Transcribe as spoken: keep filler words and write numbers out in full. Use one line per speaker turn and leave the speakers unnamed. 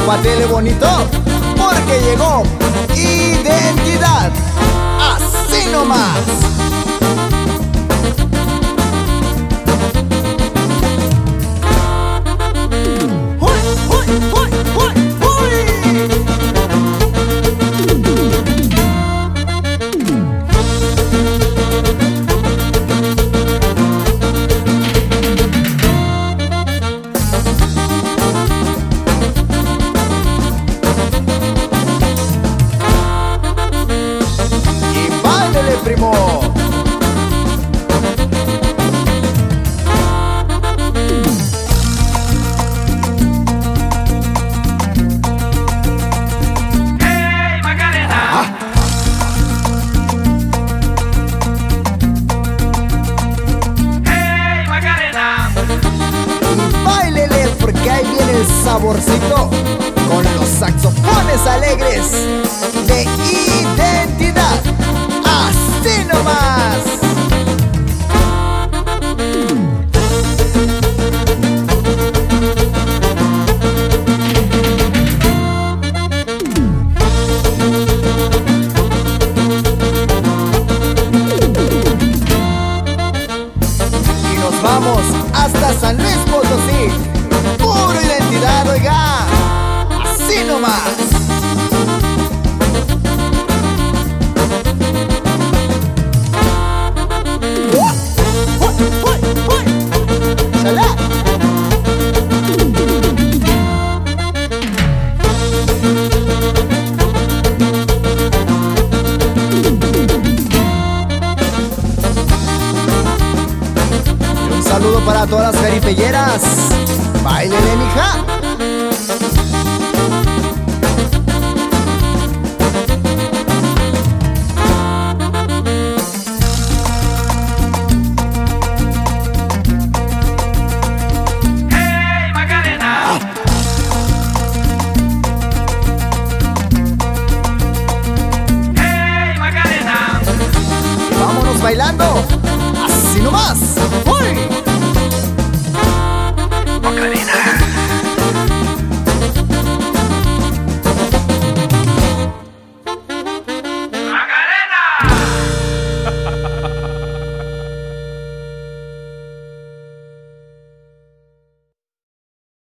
zapatele bonito, porque llegó Identidad. Así nomás. Primo,
¡Hey, Macarena!
ah.
¡Hey, Macarena!
Báilele porque ahí viene el saborcito con los saxofones alegres de Identidad. Así nomás. Y nos vamos hasta San Luis Potosí. Puro Identidad, oiga. Así nomás. Un saludo para todas las jaripelleras.